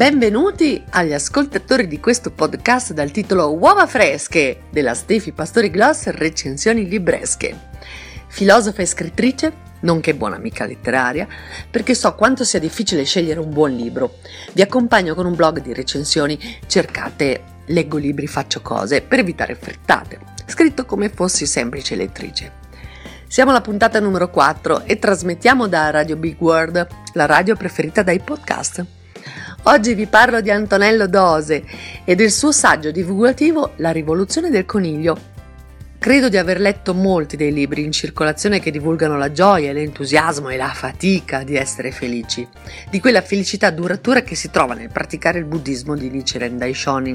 Benvenuti agli ascoltatori di questo podcast dal titolo Uova fresche della Stefi Pastori Gloss recensioni libresche. Filosofa e scrittrice, nonché buona amica letteraria, perché so quanto sia difficile scegliere un buon libro. Vi accompagno con un blog di recensioni, cercate Leggo libri, faccio cose per evitare frittate, scritto come fossi semplice lettrice. Siamo alla puntata numero 4 e trasmettiamo da Radio Big World, la radio preferita dai podcast. Oggi vi parlo di Antonello Dose e del suo saggio divulgativo La rivoluzione del coniglio. Credo di aver letto molti dei libri in circolazione che divulgano la gioia, l'entusiasmo e la fatica di essere felici, di quella felicità duratura che si trova nel praticare il buddismo di Nichiren Daishonin.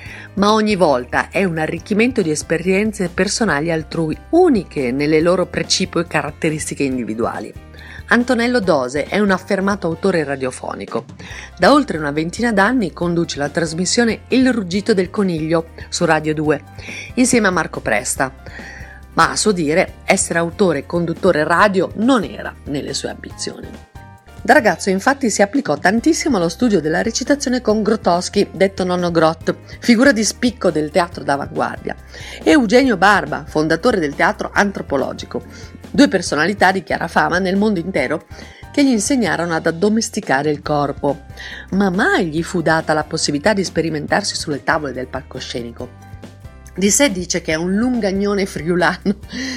Ma ogni volta è un arricchimento di esperienze personali altrui, uniche nelle loro precipue caratteristiche individuali. Antonello Dose è un affermato autore radiofonico. Da oltre una ventina d'anni conduce la trasmissione Il ruggito del coniglio su Radio 2, insieme a Marco Presta. Ma a suo dire, essere autore e conduttore radio non era nelle sue ambizioni. Da ragazzo infatti si applicò tantissimo allo studio della recitazione con Grotowski, detto nonno Grot, figura di spicco del teatro d'avanguardia, e Eugenio Barba, fondatore del teatro antropologico, due personalità di chiara fama nel mondo intero che gli insegnarono ad addomesticare il corpo, ma mai gli fu data la possibilità di sperimentarsi sulle tavole del palcoscenico. Di sé dice che è un lungagnone friulano,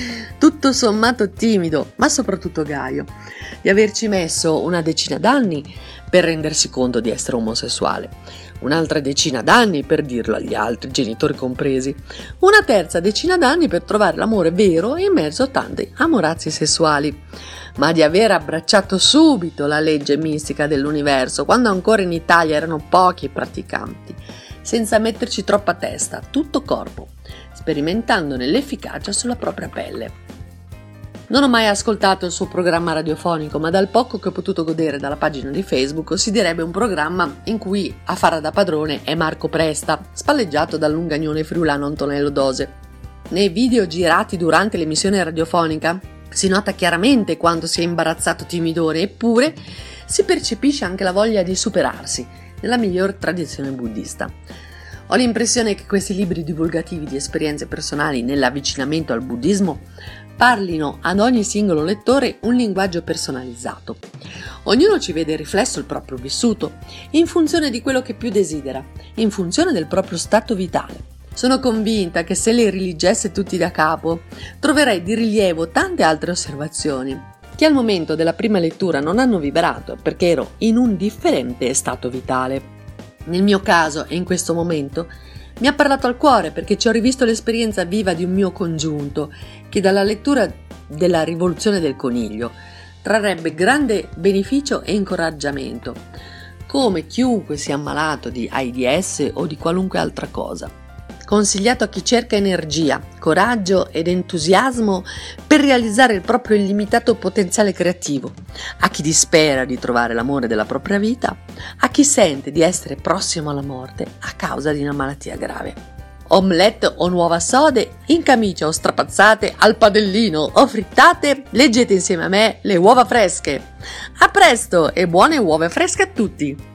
tutto sommato timido, ma soprattutto gaio, di averci messo una decina d'anni per rendersi conto di essere omosessuale, un'altra decina d'anni per dirlo agli altri, genitori compresi, una terza decina d'anni per trovare l'amore vero in mezzo a tanti amorazzi sessuali, ma di aver abbracciato subito la legge mistica dell'universo quando ancora in Italia erano pochi i praticanti, senza metterci troppa testa, tutto corpo, sperimentandone l'efficacia sulla propria pelle. Non ho mai ascoltato il suo programma radiofonico, ma dal poco che ho potuto godere dalla pagina di Facebook si direbbe un programma in cui a fare da padrone è Marco Presta, spalleggiato dal lungagnone friulano Antonello Dose. Nei video girati durante l'emissione radiofonica si nota chiaramente quando si è imbarazzato timidone, eppure si percepisce anche la voglia di superarsi, nella miglior tradizione buddista. Ho l'impressione che questi libri divulgativi di esperienze personali nell'avvicinamento al buddismo parlino ad ogni singolo lettore un linguaggio personalizzato. Ognuno ci vede riflesso il proprio vissuto, in funzione di quello che più desidera, in funzione del proprio stato vitale. Sono convinta che se li rileggesse tutti da capo, troverei di rilievo tante altre osservazioni, che al momento della prima lettura non hanno vibrato perché ero in un differente stato vitale. Nel mio caso e in questo momento mi ha parlato al cuore perché ci ho rivisto l'esperienza viva di un mio congiunto che dalla lettura della rivoluzione del coniglio trarrebbe grande beneficio e incoraggiamento, come chiunque sia ammalato di AIDS o di qualunque altra cosa. Consigliato a chi cerca energia, coraggio ed entusiasmo per realizzare il proprio illimitato potenziale creativo, a chi dispera di trovare l'amore della propria vita, a chi sente di essere prossimo alla morte a causa di una malattia grave. Omelette o nuova sode, in camicia o strapazzate, al padellino o frittate, leggete insieme a me le uova fresche. A presto e buone uova fresche a tutti!